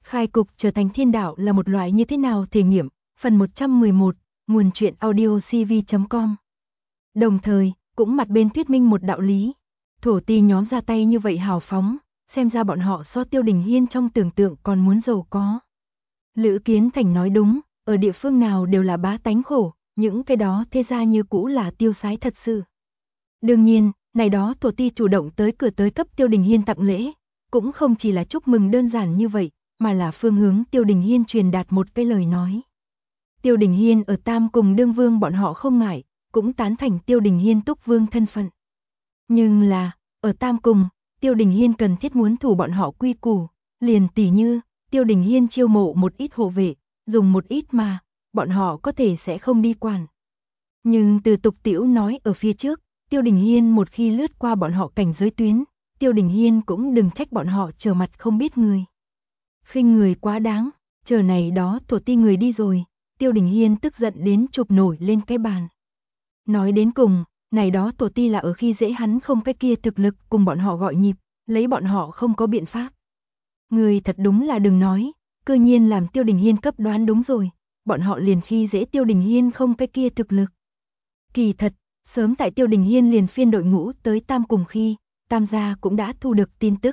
Khai cục trở thành thiên đạo là một loại như thế nào thể nghiệm, phần 111, nguồn truyện audio cv.com. Đồng thời, cũng mặt bên thuyết minh một đạo lý. Thổ ti nhóm ra tay như vậy hào phóng, xem ra bọn họ so Tiêu Đình Hiên trong tưởng tượng còn muốn giàu có. Lữ Kiến Thành nói đúng, ở địa phương nào đều là bá tánh khổ, những cái đó thế ra như cũ là tiêu sái thật sự. Đương nhiên, này đó thổ ti chủ động tới cửa tới cấp Tiêu Đình Hiên tặng lễ, cũng không chỉ là chúc mừng đơn giản như vậy, mà là phương hướng Tiêu Đình Hiên truyền đạt một cái lời nói. Tiêu Đình Hiên ở Tam cùng đương vương bọn họ không ngại, cũng tán thành Tiêu Đình Hiên túc vương thân phận. Nhưng là, ở Tam cùng, Tiêu Đình Hiên cần thiết muốn thủ bọn họ quy củ, liền tỉ như, Tiêu Đình Hiên chiêu mộ một ít hộ vệ, dùng một ít mà, bọn họ có thể sẽ không đi quản. Nhưng từ tục tiểu nói ở phía trước, Tiêu Đình Hiên một khi lướt qua bọn họ cảnh giới tuyến, Tiêu Đình Hiên cũng đừng trách bọn họ trở mặt không biết người. Khinh người quá đáng, chờ này đó thổ ti người đi rồi, Tiêu Đình Hiên tức giận đến chụp nổi lên cái bàn. Nói đến cùng, này đó thổ ti là ở khi dễ hắn không cái kia thực lực cùng bọn họ gọi nhịp, lấy bọn họ không có biện pháp. Người thật đúng là đừng nói, cơ nhiên làm Tiêu Đình Hiên cấp đoán đúng rồi, bọn họ liền khi dễ Tiêu Đình Hiên không cái kia thực lực. Kỳ thật, sớm tại Tiêu Đình Hiên liền phiên đội ngũ tới Tam cùng khi, Tam gia cũng đã thu được tin tức.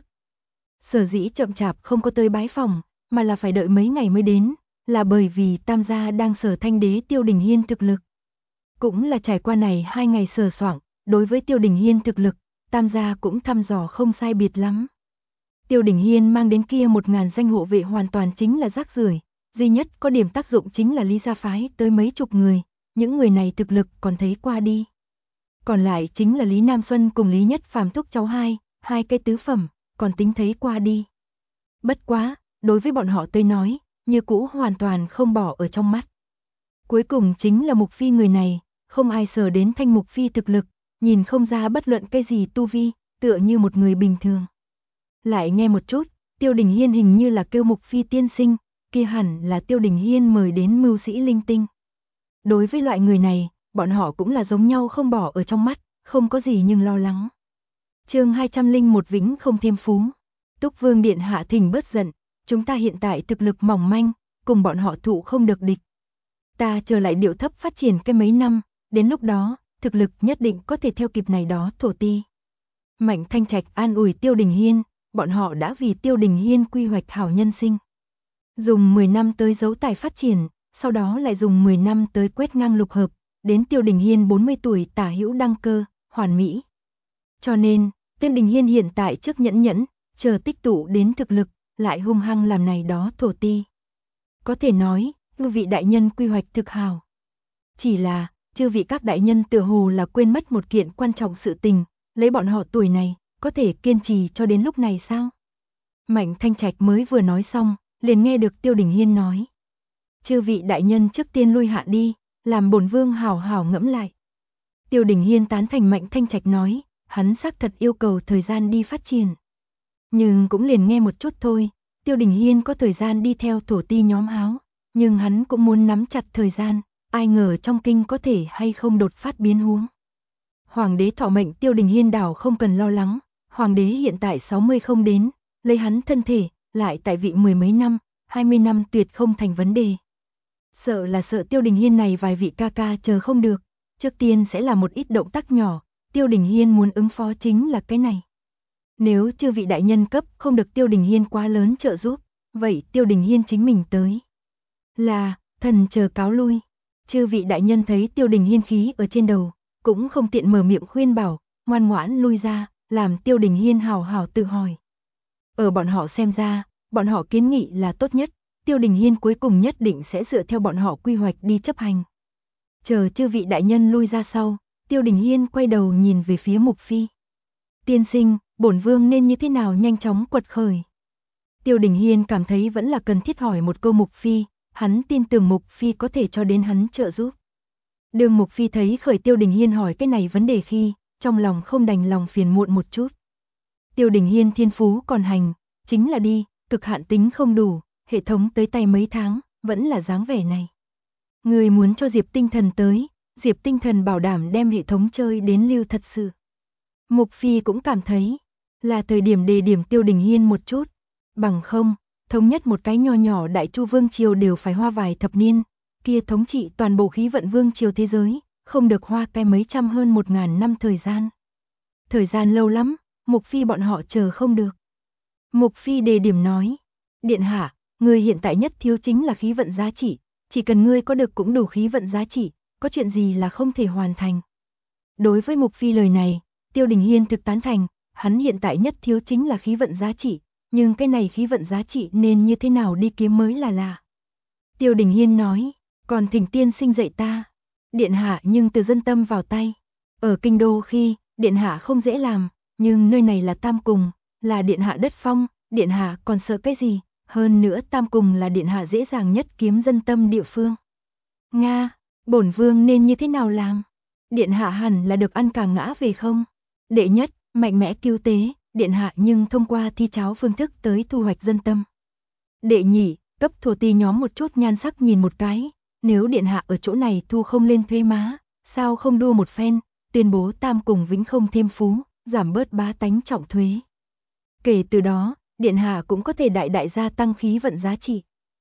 Sở dĩ chậm chạp không có tới bái phòng, mà là phải đợi mấy ngày mới đến, là bởi vì Tam gia đang sở thanh đế Tiêu Đình Hiên thực lực. Cũng là trải qua này 2 ngày sờ soạng, đối với Tiêu Đình Hiên thực lực, Tam gia cũng thăm dò không sai biệt lắm. Tiêu Đình Hiên mang đến kia 1000 danh hộ vệ hoàn toàn chính là rác rưởi, duy nhất có điểm tác dụng chính là Lý gia phái tới mấy chục người, những người này thực lực còn thấy qua đi. Còn lại chính là Lý Nam Xuân cùng Lý Nhất Phàm thúc cháu hai cái tứ phẩm, còn tính thấy qua đi. Bất quá, đối với bọn họ tới nói, như cũ hoàn toàn không bỏ ở trong mắt. Cuối cùng chính là Mục Phi người này, không ai sờ đến Thanh Mục Phi thực lực, nhìn không ra bất luận cái gì tu vi, tựa như một người bình thường. Lại nghe một chút, Tiêu Đình Hiên hình như là kêu Mục Phi tiên sinh, kia hẳn là Tiêu Đình Hiên mời đến mưu sĩ linh tinh. Đối với loại người này, bọn họ cũng là giống nhau không bỏ ở trong mắt, không có gì nhưng lo lắng. Chương 201 vĩnh không thêm phú. Túc Vương điện hạ thỉnh bớt giận, chúng ta hiện tại thực lực mỏng manh, cùng bọn họ thụ không được địch. Ta chờ lại điệu thấp phát triển cái mấy năm, đến lúc đó, thực lực nhất định có thể theo kịp này đó thổ ti. Mạnh Thanh Trạch an ủi Tiêu Đình Hiên, bọn họ đã vì Tiêu Đình Hiên quy hoạch hảo nhân sinh. Dùng 10 năm tới giấu tài phát triển, sau đó lại dùng 10 năm tới quét ngang lục hợp, đến Tiêu Đình Hiên 40 tuổi tả hữu đăng cơ, hoàn mỹ. Cho nên, Tiêu Đình Hiên hiện tại trước nhẫn nhẫn, chờ tích tụ đến thực lực, lại hung hăng làm này đó thổ ti. Có thể nói, chư vị đại nhân quy hoạch thực hào. Chỉ là, chư vị các đại nhân tựa hồ là quên mất một kiện quan trọng sự tình, lấy bọn họ tuổi này, có thể kiên trì cho đến lúc này sao? Mạnh Thanh Trạch mới vừa nói xong, liền nghe được Tiêu Đình Hiên nói. Chư vị đại nhân trước tiên lui hạ đi, làm bổn vương hảo hảo ngẫm lại. Tiêu Đình Hiên tán thành Mạnh Thanh Trạch nói, hắn xác thật yêu cầu thời gian đi phát triển. Nhưng cũng liền nghe một chút thôi, Tiêu Đình Hiên có thời gian đi theo thổ ti nhóm áo, nhưng hắn cũng muốn nắm chặt thời gian, ai ngờ trong kinh có thể hay không đột phát biến huống. Hoàng đế thọ mệnh Tiêu Đình Hiên đảo không cần lo lắng, hoàng đế hiện tại 60 không đến, lấy hắn thân thể, lại tại vị 10 mấy năm, 20 năm tuyệt không thành vấn đề. Sợ Tiêu Đình Hiên này vài vị ca ca chờ không được, trước tiên sẽ là một ít động tác nhỏ, Tiêu Đình Hiên muốn ứng phó chính là cái này. Nếu chư vị đại nhân cấp không được Tiêu Đình Hiên quá lớn trợ giúp, vậy Tiêu Đình Hiên chính mình tới. Là, thần chờ cáo lui. Chư vị đại nhân thấy Tiêu Đình Hiên khí ở trên đầu, cũng không tiện mở miệng khuyên bảo, ngoan ngoãn lui ra, làm Tiêu Đình Hiên hào hào tự hỏi. Ở bọn họ xem ra, bọn họ kiến nghị là tốt nhất, Tiêu Đình Hiên cuối cùng nhất định sẽ dựa theo bọn họ quy hoạch đi chấp hành. Chờ chư vị đại nhân lui ra sau, Tiêu Đình Hiên quay đầu nhìn về phía Mục Phi. Tiên sinh, bổn vương nên như thế nào nhanh chóng quật khởi? Tiêu Đình Hiên cảm thấy vẫn là cần thiết hỏi một câu Mục Phi, hắn tin tưởng Mục Phi có thể cho đến hắn trợ giúp. Đường Mục Phi thấy khởi Tiêu Đình Hiên hỏi cái này vấn đề khi, trong lòng không đành lòng phiền muộn một chút. Tiêu Đình Hiên thiên phú còn hành, chính là đi, cực hạn tính không đủ, hệ thống tới tay mấy tháng, vẫn là dáng vẻ này. Người muốn cho Diệp Tinh Thần tới, Diệp Tinh Thần bảo đảm đem hệ thống chơi đến lưu thật sự. Mục Phi cũng cảm thấy, là thời điểm đề điểm Tiêu Đình Hiên một chút, bằng không, thống nhất một cái nho nhỏ Đại Chu vương triều đều phải hoa vài thập niên, kia thống trị toàn bộ khí vận vương triều thế giới, không được hoa cái mấy trăm hơn 1000 năm thời gian. Thời gian lâu lắm, Mục Phi bọn họ chờ không được. Mục Phi đề điểm nói, điện hạ, ngươi hiện tại nhất thiếu chính là khí vận giá trị, chỉ cần ngươi có được cũng đủ khí vận giá trị, có chuyện gì là không thể hoàn thành. Đối với Mục Phi lời này, Tiêu Đình Hiên thực tán thành, hắn hiện tại nhất thiếu chính là khí vận giá trị, nhưng cái này khí vận giá trị nên như thế nào đi kiếm mới là lạ. Tiêu Đình Hiên nói, còn thỉnh tiên sinh dạy ta. Điện hạ nhưng từ dân tâm vào tay. Ở kinh đô khi, điện hạ không dễ làm, nhưng nơi này là Tam Cùng, là điện hạ đất phong, điện hạ còn sợ cái gì, hơn nữa Tam Cùng là điện hạ dễ dàng nhất kiếm dân tâm địa phương. Nga, bổn vương nên như thế nào làm? Điện hạ hẳn là được ăn cả ngã về không? Đệ nhất, mạnh mẽ cứu tế, điện hạ nhưng thông qua thi cháo phương thức tới thu hoạch dân tâm. Đệ nhị, cấp thổ ti nhóm một chút nhan sắc nhìn một cái, nếu điện hạ ở chỗ này thu không lên thuế má, sao không đua một phen, tuyên bố Tam Cùng vĩnh không thêm phú, giảm bớt bá tánh trọng thuế. Kể từ đó, điện hạ cũng có thể đại đại gia tăng khí vận giá trị.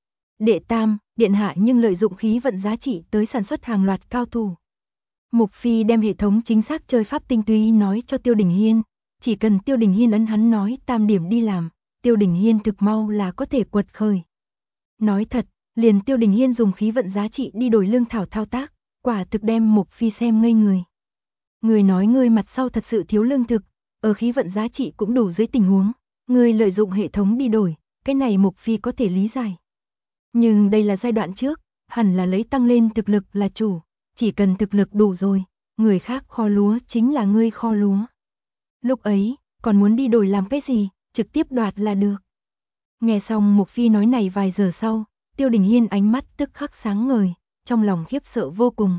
Đệ tam, điện hạ nhưng lợi dụng khí vận giá trị tới sản xuất hàng loạt cao thủ. Mục Phi đem hệ thống chính xác chơi pháp tinh túy nói cho Tiêu Đình Hiên, chỉ cần Tiêu Đình Hiên ấn hắn nói tam điểm đi làm, Tiêu Đình Hiên thực mau là có thể quật khởi. Nói thật, liền Tiêu Đình Hiên dùng khí vận giá trị đi đổi lương thảo thao tác, quả thực đem Mục Phi xem ngây người. Người nói ngươi mặt sau thật sự thiếu lương thực, ở khí vận giá trị cũng đủ dưới tình huống, ngươi lợi dụng hệ thống đi đổi, cái này Mục Phi có thể lý giải. Nhưng đây là giai đoạn trước, hẳn là lấy tăng lên thực lực là chủ, chỉ cần thực lực đủ rồi, người khác kho lúa chính là ngươi kho lúa. Lúc ấy, còn muốn đi đổi làm cái gì, trực tiếp đoạt là được. Nghe xong Mục Phi nói này vài giờ sau, Tiêu Đình Hiên ánh mắt tức khắc sáng ngời, trong lòng khiếp sợ vô cùng.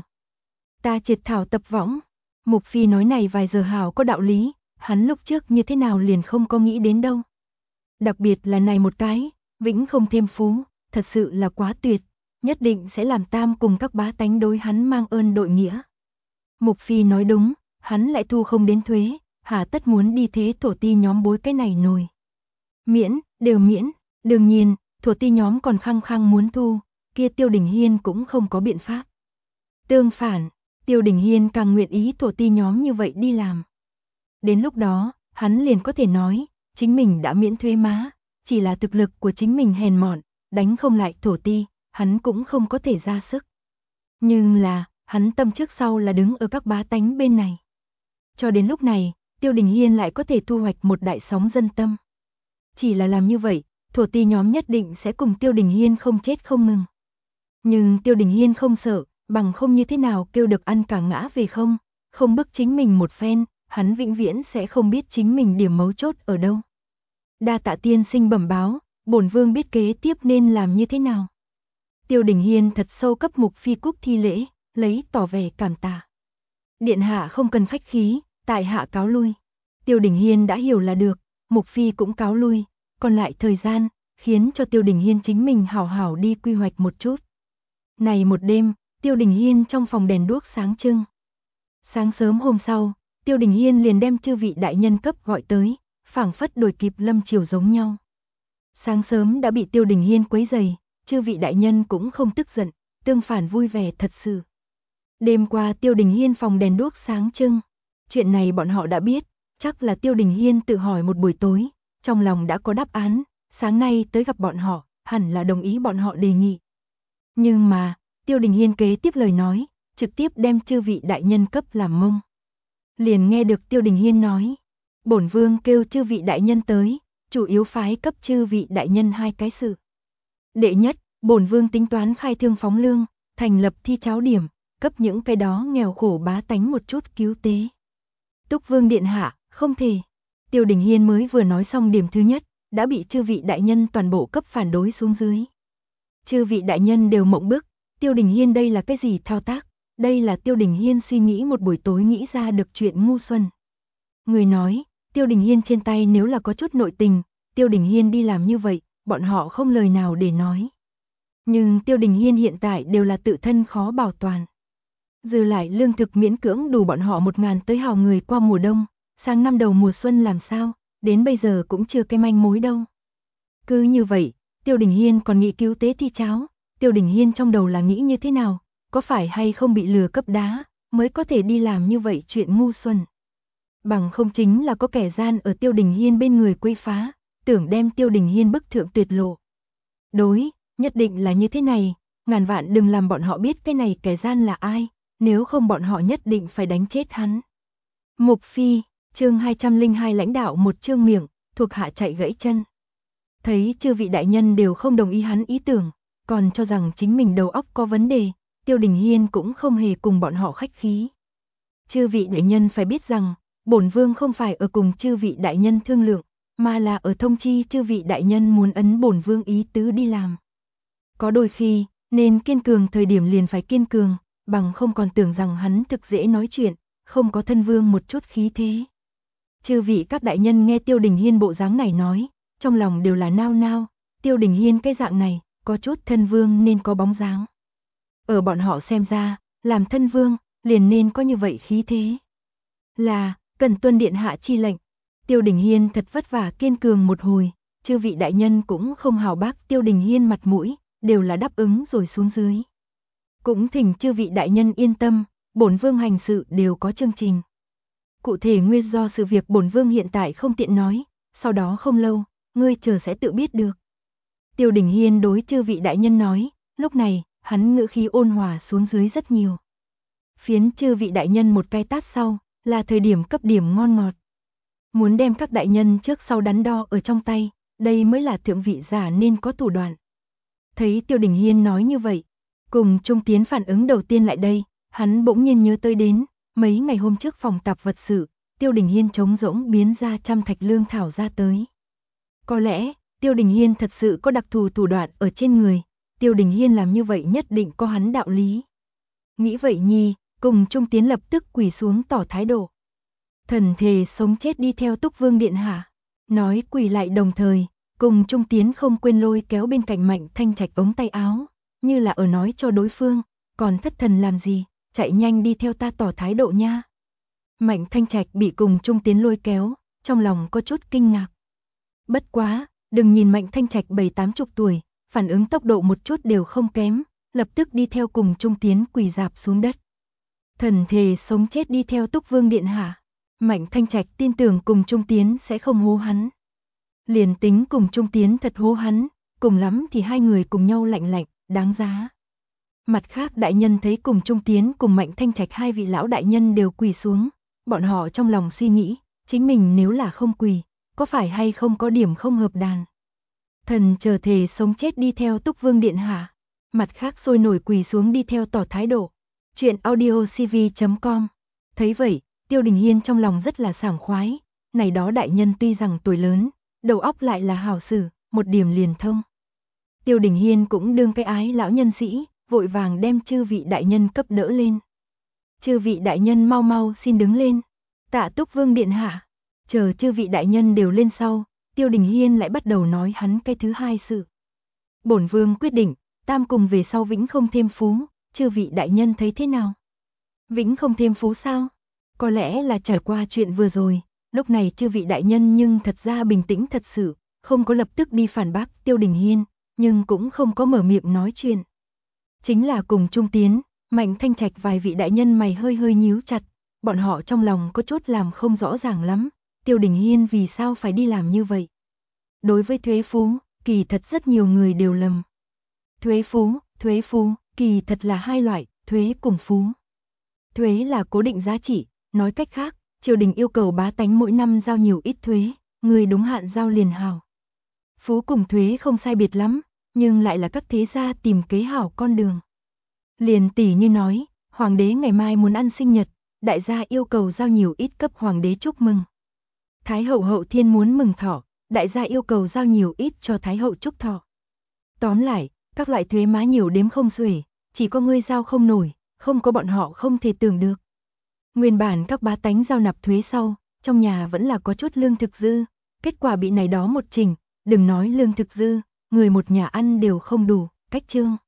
Ta triệt thảo tập võng. Mục Phi nói này vài giờ hảo có đạo lý, hắn lúc trước như thế nào liền không có nghĩ đến đâu. Đặc biệt là này một cái, vĩnh không thêm phú, thật sự là quá tuyệt, nhất định sẽ làm Tam Cùng các bá tánh đối hắn mang ơn đội nghĩa. Mục Phi nói đúng, hắn lại thu không đến thuế, hà tất muốn đi thế thổ ti nhóm bối cái này nồi. Miễn, đều miễn, đương nhiên, thổ ti nhóm còn khăng khăng muốn thu, kia Tiêu Đình Hiên cũng không có biện pháp. Tương phản, Tiêu Đình Hiên càng nguyện ý thổ ti nhóm như vậy đi làm. Đến lúc đó, hắn liền có thể nói, chính mình đã miễn thuế má, chỉ là thực lực của chính mình hèn mọn, đánh không lại thổ ti, hắn cũng không có thể ra sức. Nhưng là, hắn tâm trước sau là đứng ở các bá tánh bên này. Cho đến lúc này, Tiêu Đình Hiên lại có thể thu hoạch một đại sóng dân tâm. Chỉ là làm như vậy, thổ ti nhóm nhất định sẽ cùng Tiêu Đình Hiên không chết không ngừng. Nhưng Tiêu Đình Hiên không sợ, bằng không như thế nào kêu được ăn cả ngã về không bức chính mình một phen, hắn vĩnh viễn sẽ không biết chính mình điểm mấu chốt ở đâu. Đa tạ tiên sinh bẩm báo, bổn vương biết kế tiếp nên làm như thế nào. Tiêu Đình Hiên thật sâu cấp Mục Phi cúc thi lễ, lấy tỏ vẻ cảm tạ. Điện hạ không cần khách khí, tại hạ cáo lui. Tiêu Đình Hiên đã hiểu là được, Mục Phi cũng cáo lui, còn lại thời gian, khiến cho Tiêu Đình Hiên chính mình hảo hảo đi quy hoạch một chút. Này một đêm, Tiêu Đình Hiên trong phòng đèn đuốc sáng trưng. Sáng sớm hôm sau, Tiêu Đình Hiên liền đem chư vị đại nhân cấp gọi tới, phảng phất đổi kịp lâm chiều giống nhau. Sáng sớm đã bị Tiêu Đình Hiên quấy rầy, chư vị đại nhân cũng không tức giận, tương phản vui vẻ thật sự. Đêm qua Tiêu Đình Hiên phòng đèn đuốc sáng trưng, chuyện này bọn họ đã biết, chắc là Tiêu Đình Hiên tự hỏi một buổi tối, trong lòng đã có đáp án, sáng nay tới gặp bọn họ, hẳn là đồng ý bọn họ đề nghị. Nhưng mà, Tiêu Đình Hiên kế tiếp lời nói, trực tiếp đem chư vị đại nhân cấp làm mông. Liền nghe được Tiêu Đình Hiên nói, bổn vương kêu chư vị đại nhân tới, chủ yếu phái cấp chư vị đại nhân hai cái sự. Đệ nhất, bổn vương tính toán khai thương phóng lương, thành lập thi cháo điểm, cấp những cái đó nghèo khổ bá tánh một chút cứu tế. Túc vương điện hạ, không thể. Tiêu Đình Hiên mới vừa nói xong điểm thứ nhất, đã bị chư vị đại nhân toàn bộ cấp phản đối xuống dưới. Chư vị đại nhân đều mộng bức, Tiêu Đình Hiên đây là cái gì thao tác, đây là Tiêu Đình Hiên suy nghĩ một buổi tối nghĩ ra được chuyện ngu xuẩn. Người nói, Tiêu Đình Hiên trên tay nếu là có chút nội tình, Tiêu Đình Hiên đi làm như vậy, bọn họ không lời nào để nói. Nhưng Tiêu Đình Hiên hiện tại đều là tự thân khó bảo toàn. Dư lại lương thực miễn cưỡng đủ bọn họ 1000 tới hào người qua mùa đông, sang năm đầu mùa xuân làm sao, đến bây giờ cũng chưa cái manh mối đâu. Cứ như vậy, Tiêu Đình Hiên còn nghĩ cứu tế thi cháo, Tiêu Đình Hiên trong đầu là nghĩ như thế nào, có phải hay không bị lừa cấp đá, mới có thể đi làm như vậy chuyện ngu xuẩn. Bằng không chính là có kẻ gian ở Tiêu Đình Hiên bên người quấy phá, tưởng đem Tiêu Đình Hiên bức thượng tuyệt lộ. Đối, nhất định là như thế này, ngàn vạn đừng làm bọn họ biết cái này kẻ gian là ai, nếu không bọn họ nhất định phải đánh chết hắn. Mục Phi, chương 202 lãnh đạo một chương miệng, thuộc hạ chạy gãy chân. Thấy chư vị đại nhân đều không đồng ý hắn ý tưởng, còn cho rằng chính mình đầu óc có vấn đề, Tiêu Đình Hiên cũng không hề cùng bọn họ khách khí. Chư vị đại nhân phải biết rằng, bổn vương không phải ở cùng chư vị đại nhân thương lượng, mà là ở thông chi chư vị đại nhân muốn ấn bổn vương ý tứ đi làm. Có đôi khi, nên kiên cường thời điểm liền phải kiên cường, bằng không còn tưởng rằng hắn thực dễ nói chuyện, không có thân vương một chút khí thế. Chư vị các đại nhân nghe Tiêu Đình Hiên bộ dáng này nói, trong lòng đều là nao nao, Tiêu Đình Hiên cái dạng này, có chút thân vương nên có bóng dáng. Ở bọn họ xem ra, làm thân vương, liền nên có như vậy khí thế. Là, cần tuân điện hạ chi lệnh. Tiêu Đình Hiên thật vất vả kiên cường một hồi, chư vị đại nhân cũng không hào bác Tiêu Đình Hiên mặt mũi, đều là đáp ứng rồi xuống dưới. Cũng thỉnh chư vị đại nhân yên tâm, bổn vương hành sự đều có chương trình. Cụ thể nguyên do sự việc bổn vương hiện tại không tiện nói, sau đó không lâu, ngươi chờ sẽ tự biết được. Tiêu Đình Hiên đối chư vị đại nhân nói, lúc này, hắn ngữ khí ôn hòa xuống dưới rất nhiều. Phiến chư vị đại nhân một cái tát sau, là thời điểm cấp điểm ngon ngọt. Muốn đem các đại nhân trước sau đắn đo ở trong tay, đây mới là thượng vị giả nên có thủ đoạn. Thấy Tiêu Đình Hiên nói như vậy, cùng Trung Tiến phản ứng đầu tiên lại đây, hắn bỗng nhiên nhớ tới đến, mấy ngày hôm trước phòng tạp vật sự, Tiêu Đình Hiên trống rỗng biến ra 100 thạch lương thảo ra tới. Có lẽ, Tiêu Đình Hiên thật sự có đặc thù thủ đoạn ở trên người, Tiêu Đình Hiên làm như vậy nhất định có hắn đạo lý. Nghĩ vậy nhi, cùng Trung Tiến lập tức quỳ xuống tỏ thái độ. Thần thề sống chết đi theo Túc Vương điện hạ. Nói quỳ lại đồng thời, cùng Trung Tiến không quên lôi kéo bên cạnh Mạnh Thanh Trạch ống tay áo, như là ở nói cho đối phương, còn thất thần làm gì, chạy nhanh đi theo ta tỏ thái độ nha. Mạnh Thanh Trạch bị cùng Trung Tiến lôi kéo, trong lòng có chút kinh ngạc. Bất quá, đừng nhìn Mạnh Thanh Trạch 70-80 tuổi, phản ứng tốc độ một chút đều không kém, lập tức đi theo cùng Trung Tiến quỳ rạp xuống đất. Thần thề sống chết đi theo Túc Vương điện hạ. Mạnh Thanh Trạch tin tưởng cùng Trung Tiến sẽ không hố hắn. Liền tính cùng Trung Tiến thật hố hắn, cùng lắm thì hai người cùng nhau lạnh lạnh, đáng giá. Mặt khác đại nhân thấy cùng Trung Tiến cùng Mạnh Thanh Trạch hai vị lão đại nhân đều quỳ xuống, bọn họ trong lòng suy nghĩ, chính mình nếu là không quỳ, có phải hay không có điểm không hợp đàn. Thần chờ thề sống chết đi theo Túc Vương điện hạ, mặt khác sôi nổi quỳ xuống đi theo tỏ thái độ. Chuyện audiocv.com. Thấy vậy, Tiêu Đình Hiên trong lòng rất là sảng khoái, này đó đại nhân tuy rằng tuổi lớn, đầu óc lại là hảo sử, một điểm liền thông. Tiêu Đình Hiên cũng đương cái ái lão nhân sĩ, vội vàng đem chư vị đại nhân cấp đỡ lên. Chư vị đại nhân mau mau xin đứng lên. Tạ Túc Vương điện hạ. Chờ chư vị đại nhân đều lên sau, Tiêu Đình Hiên lại bắt đầu nói hắn cái thứ hai sự. Bổn vương quyết định, tam cùng về sau vĩnh không thêm phú, chư vị đại nhân thấy thế nào? Vĩnh không thêm phú sao? Có lẽ là trải qua chuyện vừa rồi, lúc này chư vị đại nhân nhưng thật ra bình tĩnh thật sự, không có lập tức đi phản bác Tiêu Đình Hiên, nhưng cũng không có mở miệng nói chuyện. Chính là cùng Trung Tiến, Mạnh Thanh Trạch vài vị đại nhân mày hơi hơi nhíu chặt, bọn họ trong lòng có chút làm không rõ ràng lắm, Tiêu Đình Hiên vì sao phải đi làm như vậy. Đối với thuế phú, kỳ thật rất nhiều người đều lầm. Thuế phú, kỳ thật là hai loại, thuế cùng phú. Thuế là cố định giá trị, nói cách khác, triều đình yêu cầu bá tánh mỗi năm giao nhiều ít thuế, người đúng hạn giao liền hảo. Phú cùng thuế không sai biệt lắm, nhưng lại là các thế gia tìm kế hảo con đường. Liền tỷ như nói, hoàng đế ngày mai muốn ăn sinh nhật, đại gia yêu cầu giao nhiều ít cấp hoàng đế chúc mừng. Thái hậu hậu thiên muốn mừng thọ, đại gia yêu cầu giao nhiều ít cho thái hậu chúc thọ. Tóm lại, các loại thuế má nhiều đếm không xuể, chỉ có ngươi giao không nổi, không có bọn họ không thể tưởng được. Nguyên bản các bá tánh giao nạp thuế sau, trong nhà vẫn là có chút lương thực dư, kết quả bị này đó một trình, đừng nói lương thực dư, người một nhà ăn đều không đủ, cách trương.